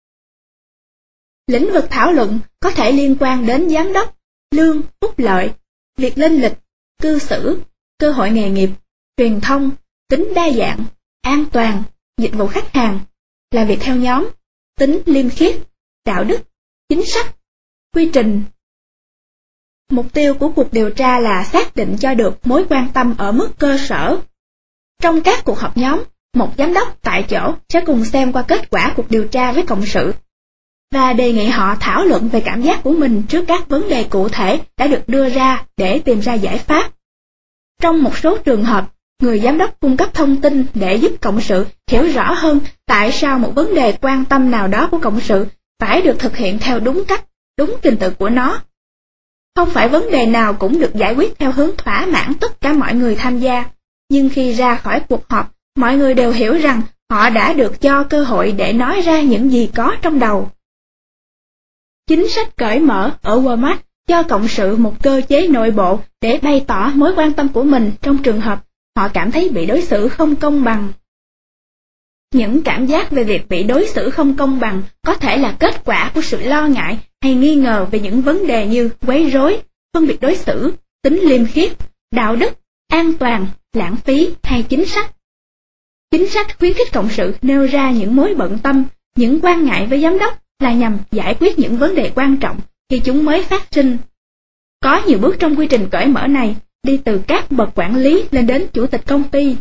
Lĩnh vực thảo luận có thể liên quan đến giám đốc, lương, phúc lợi, việc lên lịch, cư xử, cơ hội nghề nghiệp, truyền thông, tính đa dạng, an toàn, dịch vụ khách hàng, làm việc theo nhóm, tính liêm khiết, đạo đức, chính sách, quy trình. Mục tiêu của cuộc điều tra là xác định cho được mối quan tâm ở mức cơ sở. Trong các cuộc họp nhóm, một giám đốc tại chỗ sẽ cùng xem qua kết quả cuộc điều tra với cộng sự và đề nghị họ thảo luận về cảm giác của mình trước các vấn đề cụ thể đã được đưa ra để tìm ra giải pháp. Trong một số trường hợp, người giám đốc cung cấp thông tin để giúp cộng sự hiểu rõ hơn tại sao một vấn đề quan tâm nào đó của cộng sự phải được thực hiện theo đúng cách, đúng trình tự của nó. Không phải vấn đề nào cũng được giải quyết theo hướng thỏa mãn tất cả mọi người tham gia, nhưng khi ra khỏi cuộc họp, mọi người đều hiểu rằng họ đã được cho cơ hội để nói ra những gì có trong đầu. chính sách cởi mở ở Walmart cho cộng sự một cơ chế nội bộ để bày tỏ mối quan tâm của mình trong trường hợp họ cảm thấy bị đối xử không công bằng. Những cảm giác về việc bị đối xử không công bằng có thể là kết quả của sự lo ngại hay nghi ngờ về những vấn đề như quấy rối, phân biệt đối xử, tính liêm khiết, đạo đức, an toàn, lãng phí hay chính sách. Chính sách khuyến khích cộng sự nêu ra những mối bận tâm, những quan ngại với giám đốc là nhằm giải quyết những vấn đề quan trọng khi chúng mới phát sinh. Có nhiều bước trong quy trình cởi mở này, đi từ các bậc quản lý lên đến chủ tịch công ty.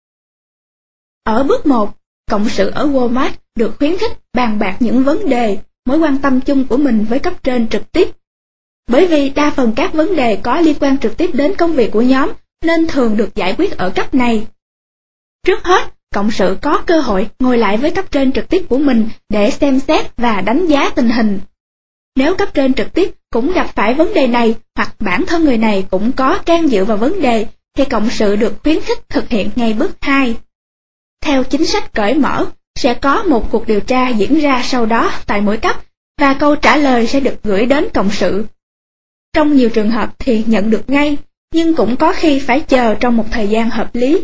Ở bước 1, cộng sự ở Walmart được khuyến khích bàn bạc những vấn đề, mối quan tâm chung của mình với cấp trên trực tiếp. Bởi vì đa phần các vấn đề có liên quan trực tiếp đến công việc của nhóm nên thường được giải quyết ở cấp này. Trước hết, cộng sự có cơ hội ngồi lại với cấp trên trực tiếp của mình để xem xét và đánh giá tình hình. Nếu cấp trên trực tiếp cũng gặp phải vấn đề này hoặc bản thân người này cũng có can dự vào vấn đề, thì cộng sự được khuyến khích thực hiện ngay bước 2. Theo chính sách cởi mở, sẽ có một cuộc điều tra diễn ra sau đó tại mỗi cấp, và câu trả lời sẽ được gửi đến cộng sự. Trong nhiều trường hợp thì nhận được ngay, nhưng cũng có khi phải chờ trong một thời gian hợp lý.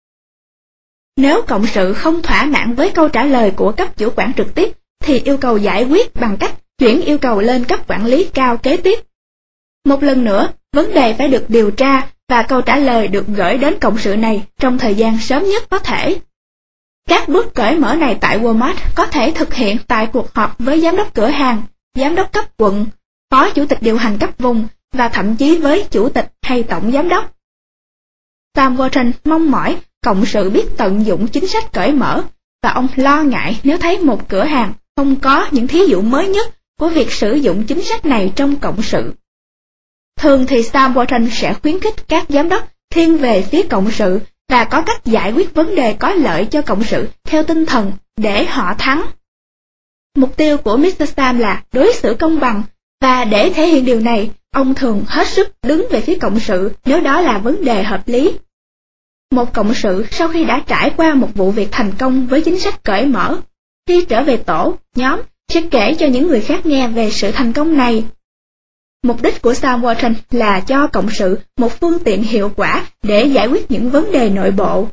Nếu cộng sự không thỏa mãn với câu trả lời của cấp chủ quản trực tiếp, thì yêu cầu giải quyết bằng cách chuyển yêu cầu lên cấp quản lý cao kế tiếp. Một lần nữa, vấn đề phải được điều tra và câu trả lời được gửi đến cộng sự này trong thời gian sớm nhất có thể. Các bước cởi mở này tại Walmart có thể thực hiện tại cuộc họp với giám đốc cửa hàng, giám đốc cấp quận, phó chủ tịch điều hành cấp vùng và thậm chí với chủ tịch hay tổng giám đốc. Sam Walton mong mỏi cộng sự biết tận dụng chính sách cởi mở, và ông lo ngại nếu thấy một cửa hàng không có những thí dụ mới nhất của việc sử dụng chính sách này trong cộng sự. Thường thì Sam Walton sẽ khuyến khích các giám đốc thiên về phía cộng sự và có cách giải quyết vấn đề có lợi cho cộng sự theo tinh thần để họ thắng. Mục tiêu của Mr. Sam là đối xử công bằng, và để thể hiện điều này, ông thường hết sức đứng về phía cộng sự nếu đó là vấn đề hợp lý. Một cộng sự sau khi đã trải qua một vụ việc thành công với chính sách cởi mở, khi trở về tổ, nhóm sẽ kể cho những người khác nghe về sự thành công này. Mục đích của Sam Walton là cho cộng sự một phương tiện hiệu quả để giải quyết những vấn đề nội bộ.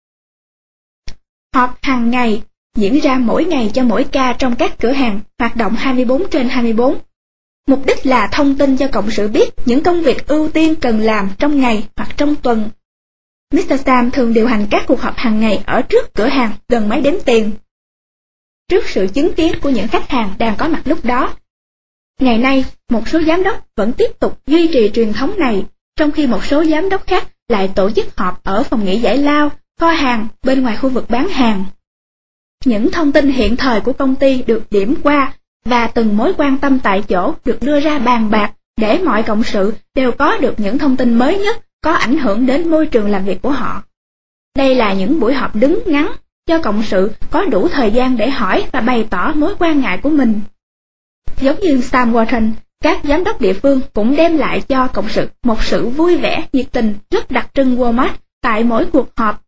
Họp hàng ngày diễn ra mỗi ngày cho mỗi ca trong các cửa hàng hoạt động 24/24. Mục đích là thông tin cho cộng sự biết những công việc ưu tiên cần làm trong ngày hoặc trong tuần. Mr. Sam thường điều hành các cuộc họp hàng ngày ở trước cửa hàng gần máy đếm tiền, trước sự chứng kiến của những khách hàng đang có mặt lúc đó. Ngày nay, một số giám đốc vẫn tiếp tục duy trì truyền thống này, trong khi một số giám đốc khác lại tổ chức họp ở phòng nghỉ giải lao, kho hàng, bên ngoài khu vực bán hàng. Những thông tin hiện thời của công ty được điểm qua, và từng mối quan tâm tại chỗ được đưa ra bàn bạc để mọi cộng sự đều có được những thông tin mới nhất có ảnh hưởng đến môi trường làm việc của họ. Đây là những buổi họp đứng ngắn, cho cộng sự có đủ thời gian để hỏi và bày tỏ mối quan ngại của mình. Giống như Sam Walton, các giám đốc địa phương cũng đem lại cho cộng sự một sự vui vẻ, nhiệt tình rất đặc trưng Walmart tại mỗi cuộc họp.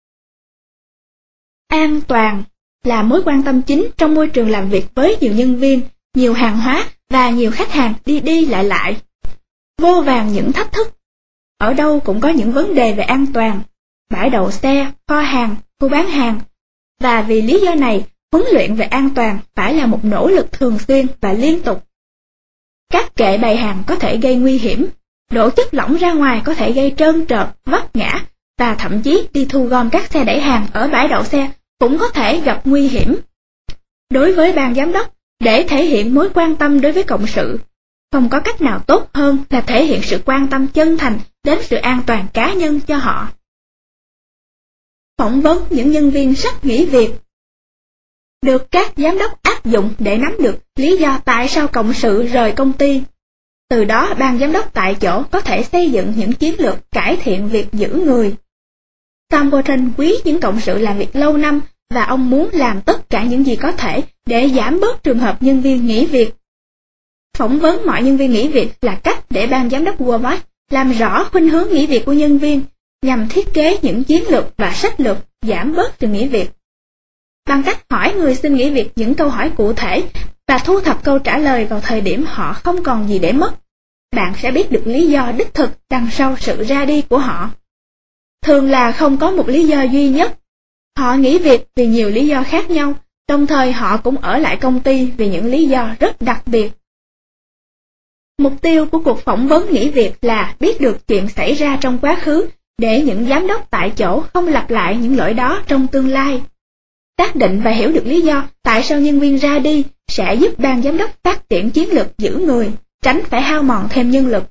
An toàn là mối quan tâm chính trong môi trường làm việc với nhiều nhân viên, nhiều hàng hóa và nhiều khách hàng đi đi lại lại. Vô vàn những thách thức. Ở đâu cũng có những vấn đề về an toàn, bãi đậu xe, kho hàng, khu bán hàng. Và vì lý do này, huấn luyện về an toàn phải là một nỗ lực thường xuyên và liên tục. Các kệ bày hàng có thể gây nguy hiểm, đổ chất lỏng ra ngoài có thể gây trơn trượt, vấp ngã, và thậm chí đi thu gom các xe đẩy hàng ở bãi đậu xe cũng có thể gặp nguy hiểm. Đối với ban giám đốc, để thể hiện mối quan tâm đối với cộng sự, không có cách nào tốt hơn là thể hiện sự quan tâm chân thành đến sự an toàn cá nhân cho họ. Phỏng vấn những nhân viên sắp nghỉ việc. Được các giám đốc áp dụng để nắm được lý do tại sao cộng sự rời công ty. Từ đó ban giám đốc tại chỗ có thể xây dựng những chiến lược cải thiện việc giữ người. Sam Walton quý những cộng sự làm việc lâu năm, và ông muốn làm tất cả những gì có thể để giảm bớt trường hợp nhân viên nghỉ việc. Phỏng vấn mọi nhân viên nghỉ việc là cách để ban giám đốc Walmart làm rõ khuynh hướng nghỉ việc của nhân viên, nhằm thiết kế những chiến lược và sách lược giảm bớt sự nghỉ việc. Bằng cách hỏi người xin nghỉ việc những câu hỏi cụ thể và thu thập câu trả lời vào thời điểm họ không còn gì để mất. Bạn sẽ biết được lý do đích thực đằng sau sự ra đi của họ. Thường là không có một lý do duy nhất. Họ nghỉ việc vì nhiều lý do khác nhau, đồng thời họ cũng ở lại công ty vì những lý do rất đặc biệt. Mục tiêu của cuộc phỏng vấn nghỉ việc là biết được chuyện xảy ra trong quá khứ để những giám đốc tại chỗ không lặp lại những lỗi đó trong tương lai. Xác định và hiểu được lý do tại sao nhân viên ra đi sẽ giúp ban giám đốc phát triển chiến lược giữ người, tránh phải hao mòn thêm nhân lực.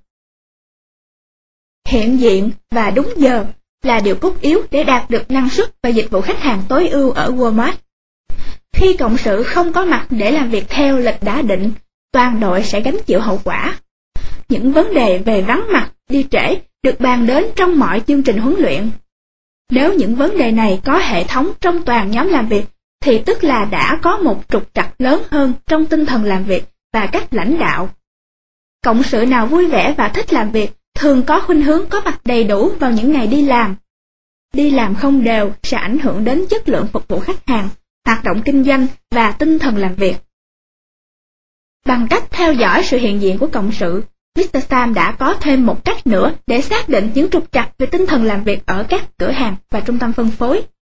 Hiện diện và đúng giờ là điều cốt yếu để đạt được năng suất và dịch vụ khách hàng tối ưu ở Walmart. Khi cộng sự không có mặt để làm việc theo lịch đã định, toàn đội sẽ gánh chịu hậu quả. Những vấn đề về vắng mặt, đi trễ được bàn đến trong mọi chương trình huấn luyện. Nếu những vấn đề này có hệ thống trong toàn nhóm làm việc, thì tức là đã có một trục trặc lớn hơn trong tinh thần làm việc và cách lãnh đạo. Cộng sự nào vui vẻ và thích làm việc thường có khuynh hướng có mặt đầy đủ vào những ngày đi làm. Đi làm không đều sẽ ảnh hưởng đến chất lượng phục vụ khách hàng, hoạt động kinh doanh và tinh thần làm việc. Bằng cách theo dõi sự hiện diện của cộng sự, Mr. Sam đã có thêm một cách nữa để xác định những trục trặc về tinh thần làm việc ở các cửa hàng và trung tâm phân phối.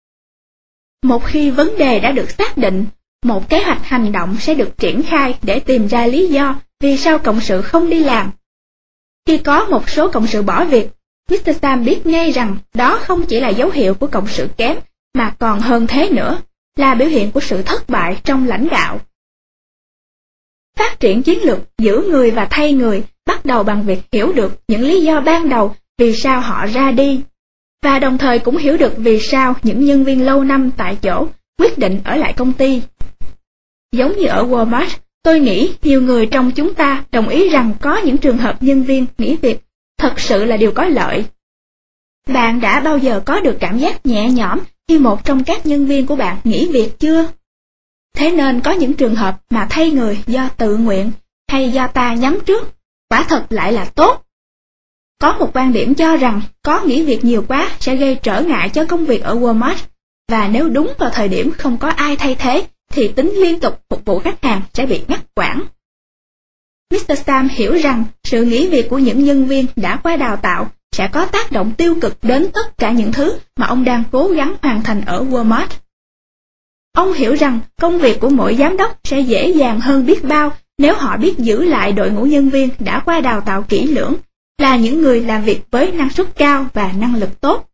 Một khi vấn đề đã được xác định, một kế hoạch hành động sẽ được triển khai để tìm ra lý do vì sao cộng sự không đi làm. Khi có một số cộng sự bỏ việc, Mr. Sam biết ngay rằng đó không chỉ là dấu hiệu của cộng sự kém, mà còn hơn thế nữa, là biểu hiện của sự thất bại trong lãnh đạo. Phát triển chiến lược giữ người và thay người bắt đầu bằng việc hiểu được những lý do ban đầu vì sao họ ra đi, và đồng thời cũng hiểu được vì sao những nhân viên lâu năm tại chỗ quyết định ở lại công ty. Giống như ở Walmart, tôi nghĩ nhiều người trong chúng ta đồng ý rằng có những trường hợp nhân viên nghỉ việc thật sự là điều có lợi. Bạn đã bao giờ có được cảm giác nhẹ nhõm khi một trong các nhân viên của bạn nghỉ việc chưa? Thế nên có những trường hợp mà thay người do tự nguyện hay do ta nhắm trước, quả thật lại là tốt. Có một quan điểm cho rằng có nghỉ việc nhiều quá sẽ gây trở ngại cho công việc ở Walmart, và nếu đúng vào thời điểm không có ai thay thế thì tính liên tục phục vụ khách hàng sẽ bị ngắt quãng. Mr. Sam hiểu rằng sự nghỉ việc của những nhân viên đã qua đào tạo sẽ có tác động tiêu cực đến tất cả những thứ mà ông đang cố gắng hoàn thành ở Walmart. Ông hiểu rằng công việc của mỗi giám đốc sẽ dễ dàng hơn biết bao nếu họ biết giữ lại đội ngũ nhân viên đã qua đào tạo kỹ lưỡng, là những người làm việc với năng suất cao và năng lực tốt.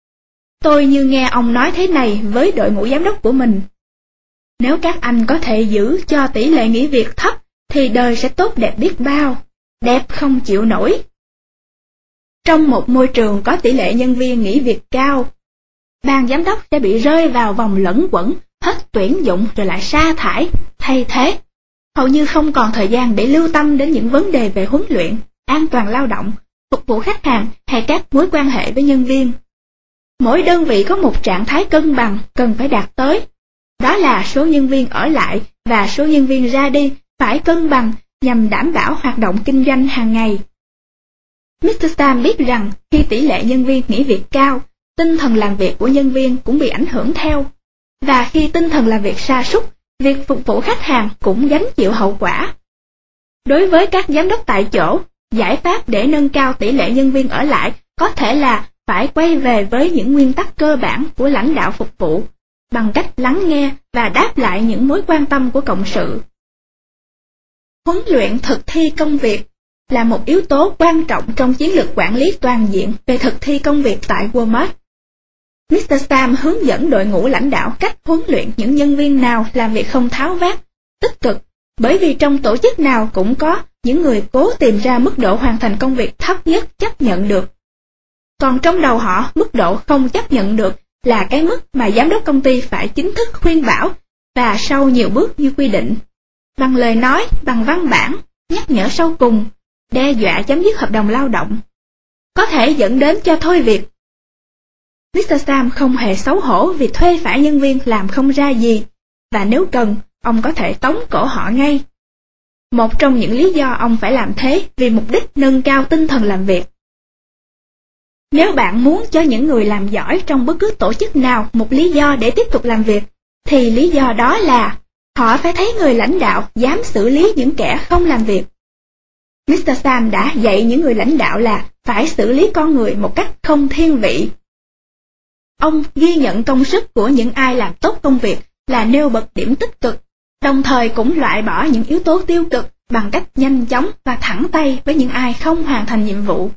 Tôi như nghe ông nói thế này với đội ngũ giám đốc của mình: nếu các anh có thể giữ cho tỷ lệ nghỉ việc thấp, thì đời sẽ tốt đẹp biết bao, đẹp không chịu nổi. Trong một môi trường có tỷ lệ nhân viên nghỉ việc cao, ban giám đốc sẽ bị rơi vào vòng lẫn quẩn, hết tuyển dụng rồi lại sa thải, thay thế. Hầu như không còn thời gian để lưu tâm đến những vấn đề về huấn luyện, an toàn lao động, phục vụ khách hàng hay các mối quan hệ với nhân viên. Mỗi đơn vị có một trạng thái cân bằng cần phải đạt tới. Đó là số nhân viên ở lại và số nhân viên ra đi phải cân bằng nhằm đảm bảo hoạt động kinh doanh hàng ngày. Mr. Sam biết rằng khi tỷ lệ nhân viên nghỉ việc cao, tinh thần làm việc của nhân viên cũng bị ảnh hưởng theo. Và khi tinh thần làm việc sa sút, việc phục vụ khách hàng cũng gánh chịu hậu quả. Đối với các giám đốc tại chỗ, giải pháp để nâng cao tỷ lệ nhân viên ở lại có thể là phải quay về với những nguyên tắc cơ bản của lãnh đạo phục vụ, bằng cách lắng nghe và đáp lại những mối quan tâm của cộng sự. Huấn luyện thực thi công việc là một yếu tố quan trọng trong chiến lược quản lý toàn diện về thực thi công việc tại Walmart. Mr. Sam hướng dẫn đội ngũ lãnh đạo cách huấn luyện những nhân viên nào làm việc không tháo vát, tích cực, bởi vì trong tổ chức nào cũng có những người cố tìm ra mức độ hoàn thành công việc thấp nhất chấp nhận được. Còn trong đầu họ, mức độ không chấp nhận được là cái mức mà giám đốc công ty phải chính thức khuyên bảo, và sau nhiều bước như quy định, bằng lời nói, bằng văn bản, nhắc nhở sau cùng, đe dọa chấm dứt hợp đồng lao động, có thể dẫn đến cho thôi việc. Mr. Sam không hề xấu hổ vì thuê phải nhân viên làm không ra gì, và nếu cần, ông có thể tống cổ họ ngay. Một trong những lý do ông phải làm thế vì mục đích nâng cao tinh thần làm việc. Nếu bạn muốn cho những người làm giỏi trong bất cứ tổ chức nào một lý do để tiếp tục làm việc, thì lý do đó là Họ phải thấy người lãnh đạo dám xử lý những kẻ không làm việc. Mr. Sam đã dạy những người lãnh đạo là phải xử lý con người một cách không thiên vị. Ông ghi nhận công sức của những ai làm tốt công việc là nêu bật điểm tích cực, đồng thời cũng loại bỏ những yếu tố tiêu cực bằng cách nhanh chóng và thẳng tay với những ai không hoàn thành nhiệm vụ.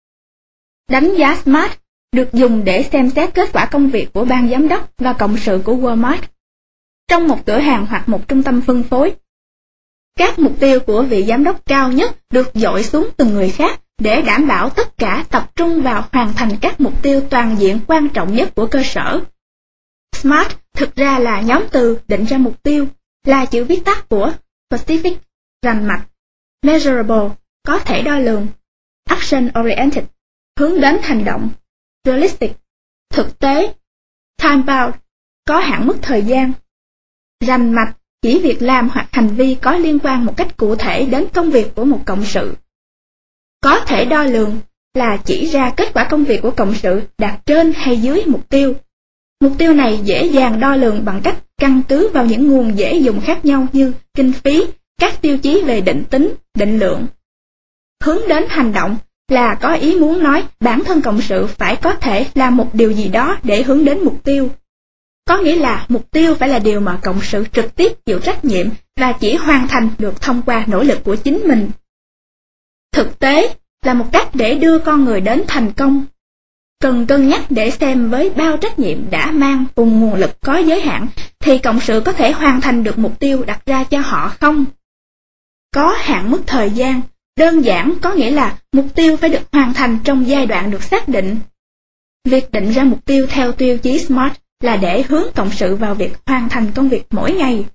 Đánh giá SMART được dùng để xem xét kết quả công việc của ban giám đốc và cộng sự của Walmart. Trong một cửa hàng hoặc một trung tâm phân phối, các mục tiêu của vị giám đốc cao nhất được dội xuống từng người khác để đảm bảo tất cả tập trung vào hoàn thành các mục tiêu toàn diện quan trọng nhất của cơ sở. SMART thực ra là nhóm từ định ra mục tiêu, là chữ viết tắt của Specific, rành mạch, Measurable, có thể đo lường, Action Oriented, hướng đến hành động, Realistic, thực tế, Time Bound, có hạn mức thời gian, rành mạch, chỉ việc làm hoặc hành vi có liên quan một cách cụ thể đến công việc của một cộng sự. Có thể đo lường là chỉ ra kết quả công việc của cộng sự đạt trên hay dưới mục tiêu. Mục tiêu này dễ dàng đo lường bằng cách căn cứ vào những nguồn dễ dùng khác nhau như kinh phí, các tiêu chí về định tính, định lượng. Hướng đến hành động là có ý muốn nói bản thân cộng sự phải có thể làm một điều gì đó để hướng đến mục tiêu. Có nghĩa là mục tiêu phải là điều mà cộng sự trực tiếp chịu trách nhiệm và chỉ hoàn thành được thông qua nỗ lực của chính mình. Thực tế là một cách để đưa con người đến thành công. Cần cân nhắc để xem với bao trách nhiệm đã mang cùng nguồn lực có giới hạn thì cộng sự có thể hoàn thành được mục tiêu đặt ra cho họ không? Có hạn mức thời gian, đơn giản có nghĩa là mục tiêu phải được hoàn thành trong giai đoạn được xác định. Việc định ra mục tiêu theo tiêu chí SMART là để hướng cộng sự vào việc hoàn thành công việc mỗi ngày.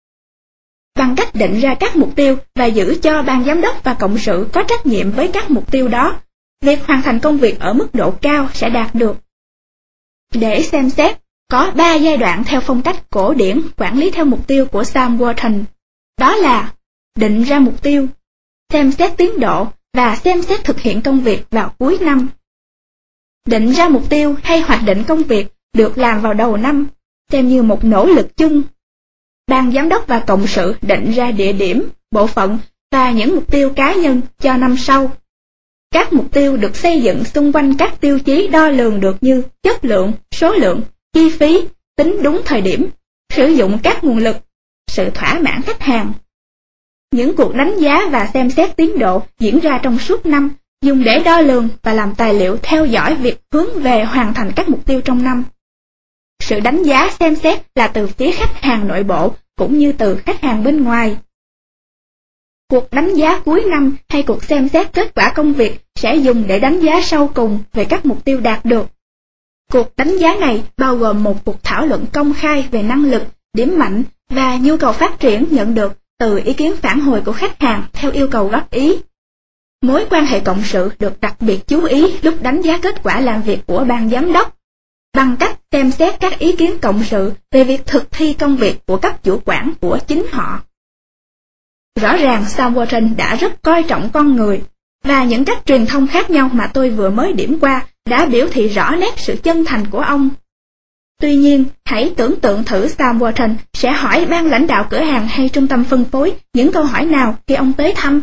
Bằng cách định ra các mục tiêu và giữ cho ban giám đốc và cộng sự có trách nhiệm với các mục tiêu đó, việc hoàn thành công việc ở mức độ cao sẽ đạt được. Để xem xét, có 3 giai đoạn theo phong cách cổ điển quản lý theo mục tiêu của Sam Walton. Đó là định ra mục tiêu, xem xét tiến độ và xem xét thực hiện công việc vào cuối năm. Định ra mục tiêu hay hoạch định công việc được làm vào đầu năm, xem như một nỗ lực chung. Ban giám đốc và cộng sự định ra địa điểm, bộ phận và những mục tiêu cá nhân cho năm sau. Các mục tiêu được xây dựng xung quanh các tiêu chí đo lường được như chất lượng, số lượng, chi phí, tính đúng thời điểm, sử dụng các nguồn lực, sự thỏa mãn khách hàng. Những cuộc đánh giá và xem xét tiến độ diễn ra trong suốt năm, dùng để đo lường và làm tài liệu theo dõi việc hướng về hoàn thành các mục tiêu trong năm. Sự đánh giá xem xét là từ phía khách hàng nội bộ cũng như từ khách hàng bên ngoài. Cuộc đánh giá cuối năm hay cuộc xem xét kết quả công việc sẽ dùng để đánh giá sau cùng về các mục tiêu đạt được. Cuộc đánh giá này bao gồm một cuộc thảo luận công khai về năng lực, điểm mạnh và nhu cầu phát triển nhận được từ ý kiến phản hồi của khách hàng theo yêu cầu góp ý. Mối quan hệ cộng sự được đặc biệt chú ý lúc đánh giá kết quả làm việc của ban giám đốc, bằng cách xem xét các ý kiến cộng sự về việc thực thi công việc của cấp chủ quản của chính họ. Rõ ràng Sam Walton đã rất coi trọng con người, và những cách truyền thông khác nhau mà tôi vừa mới điểm qua đã biểu thị rõ nét sự chân thành của ông. Tuy nhiên, hãy tưởng tượng thử Sam Walton sẽ hỏi ban lãnh đạo cửa hàng hay trung tâm phân phối những câu hỏi nào khi ông tới thăm.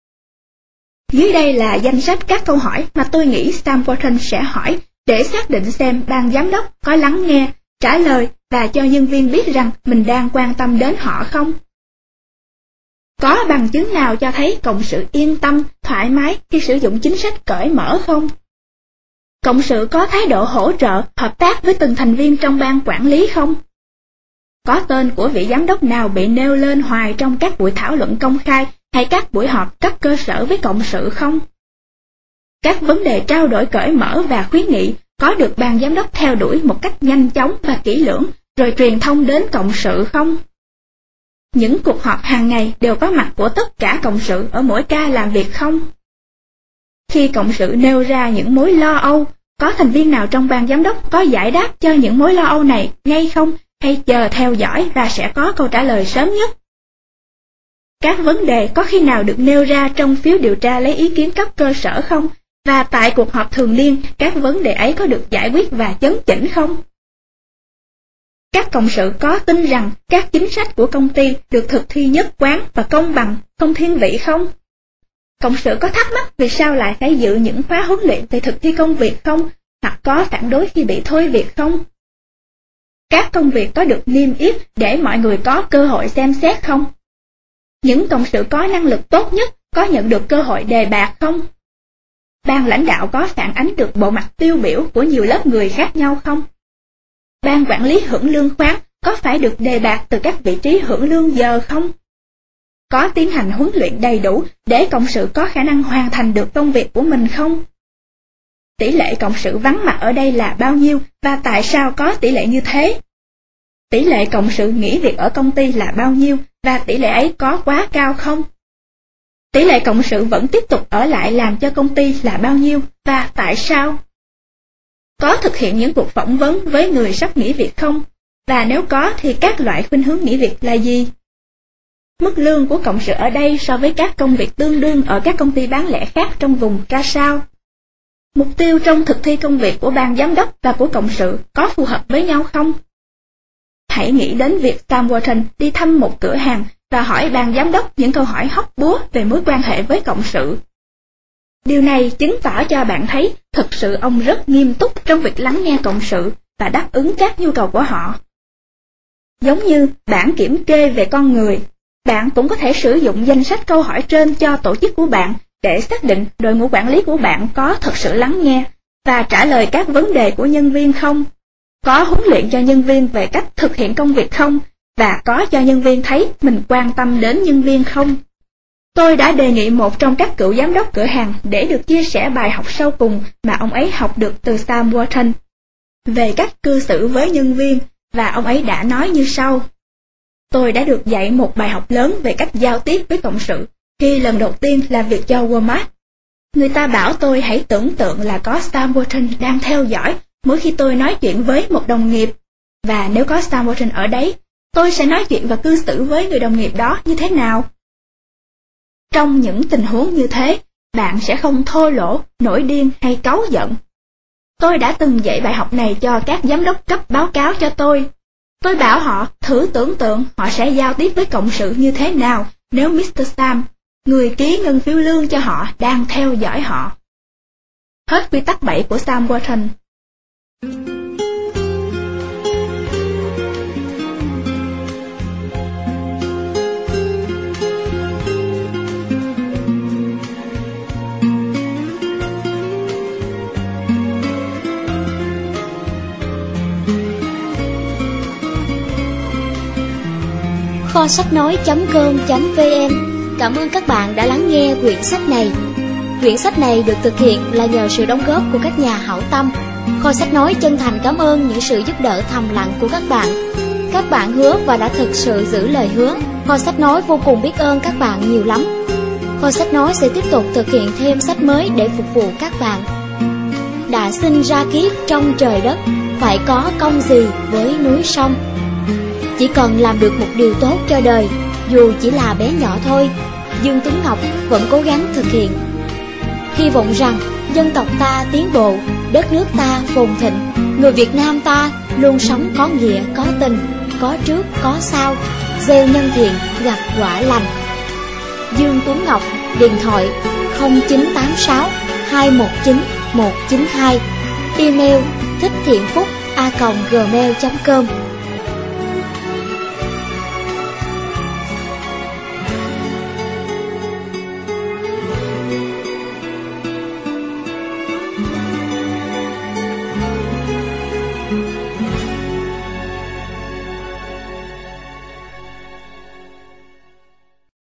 Dưới đây là danh sách các câu hỏi mà tôi nghĩ Sam Walton sẽ hỏi để xác định xem ban giám đốc có lắng nghe, trả lời và cho nhân viên biết rằng mình đang quan tâm đến họ không? Có bằng chứng nào cho thấy cộng sự yên tâm, thoải mái khi sử dụng chính sách cởi mở không? Cộng sự có thái độ hỗ trợ, hợp tác với từng thành viên trong ban quản lý không? Có tên của vị giám đốc nào bị nêu lên hoài trong các buổi thảo luận công khai hay các buổi họp cấp cơ sở với cộng sự không? Các vấn đề trao đổi cởi mở và khuyến nghị có được ban giám đốc theo đuổi một cách nhanh chóng và kỹ lưỡng rồi truyền thông đến cộng sự không? Những cuộc họp hàng ngày đều có mặt của tất cả cộng sự ở mỗi ca làm việc không? Khi cộng sự nêu ra những mối lo âu, có thành viên nào trong ban giám đốc có giải đáp cho những mối lo âu này ngay không, hay chờ theo dõi và sẽ có câu trả lời sớm nhất? Các vấn đề có khi nào được nêu ra trong phiếu điều tra lấy ý kiến cấp cơ sở không? Và tại cuộc họp thường niên, các vấn đề ấy có được giải quyết và chấn chỉnh không? Các cộng sự có tin rằng các chính sách của công ty được thực thi nhất quán và công bằng, không thiên vị không? Cộng sự có thắc mắc vì sao lại phải dự những khóa huấn luyện về thực thi công việc không? Hoặc có phản đối khi bị thôi việc không? Các công việc có được niêm yết để mọi người có cơ hội xem xét không? Những cộng sự có năng lực tốt nhất có nhận được cơ hội đề bạt không? Ban lãnh đạo có phản ánh được bộ mặt tiêu biểu của nhiều lớp người khác nhau không? Ban quản lý hưởng lương khoán có phải được đề bạt từ các vị trí hưởng lương giờ không? Có tiến hành huấn luyện đầy đủ để cộng sự có khả năng hoàn thành được công việc của mình không? Tỷ lệ cộng sự vắng mặt ở đây là bao nhiêu và tại sao có tỷ lệ như thế? Tỷ lệ cộng sự nghỉ việc ở công ty là bao nhiêu và tỷ lệ ấy có quá cao không? Tỷ lệ cộng sự vẫn tiếp tục ở lại làm cho công ty là bao nhiêu và tại sao? Có thực hiện những cuộc phỏng vấn với người sắp nghỉ việc không? Và nếu có thì các loại khuynh hướng nghỉ việc là gì? Mức lương của cộng sự ở đây so với các công việc tương đương ở các công ty bán lẻ khác trong vùng ra sao? Mục tiêu trong thực thi công việc của ban giám đốc và của cộng sự có phù hợp với nhau không? Hãy nghĩ đến việc Sam Walton đi thăm một cửa hàng và hỏi ban giám đốc những câu hỏi hóc búa về mối quan hệ với cộng sự. Điều này chứng tỏ cho bạn thấy thực sự ông rất nghiêm túc trong việc lắng nghe cộng sự và đáp ứng các nhu cầu của họ. Giống như bản kiểm kê về con người, bạn cũng có thể sử dụng danh sách câu hỏi trên cho tổ chức của bạn để xác định đội ngũ quản lý của bạn có thực sự lắng nghe và trả lời các vấn đề của nhân viên không, có huấn luyện cho nhân viên về cách thực hiện công việc không, và có cho nhân viên thấy mình quan tâm đến nhân viên không. Tôi đã đề nghị một trong các cựu giám đốc cửa hàng để được chia sẻ bài học sau cùng mà ông ấy học được từ Sam Walton về cách cư xử với nhân viên, và ông ấy đã nói như sau. Tôi đã được dạy một bài học lớn về cách giao tiếp với cộng sự khi lần đầu tiên làm việc cho Walmart. Người ta bảo tôi hãy tưởng tượng là có Sam Walton đang theo dõi mỗi khi tôi nói chuyện với một đồng nghiệp, và nếu có Sam Walton ở đấy, tôi sẽ nói chuyện và cư xử với người đồng nghiệp đó như thế nào? Trong những tình huống như thế, bạn sẽ không thô lỗ, nổi điên hay cáu giận. Tôi đã từng dạy bài học này cho các giám đốc cấp báo cáo cho tôi. Tôi bảo họ thử tưởng tượng họ sẽ giao tiếp với cộng sự như thế nào nếu Mr. Sam, người ký ngân phiếu lương cho họ, đang theo dõi họ. Hết quy tắc 7 của Sam Walton. Kho sách nói.com.vn cảm ơn các bạn đã lắng nghe quyển sách này. Quyển sách này được thực hiện là nhờ sự đóng góp của các nhà hảo tâm. Kho sách nói chân thành cảm ơn những sự giúp đỡ thầm lặng của các bạn. Các bạn hứa và đã thực sự giữ lời hứa. Kho sách nói vô cùng biết ơn các bạn nhiều lắm. Kho sách nói sẽ tiếp tục thực hiện thêm sách mới để phục vụ các bạn. Đã sinh ra kiếp trong trời đất, phải có công gì với núi sông. Chỉ cần làm được một điều tốt cho đời, dù chỉ là bé nhỏ thôi, Dương Tuấn Ngọc vẫn cố gắng thực hiện. Hy vọng rằng dân tộc ta tiến bộ, đất nước ta phồn thịnh, người Việt Nam ta luôn sống có nghĩa, có tình, có trước, có sau, gieo nhân thiện, gặp quả lành. Dương Tuấn Ngọc, điện thoại 0986 219 192, email thicchthiệnphúc@gmail.com.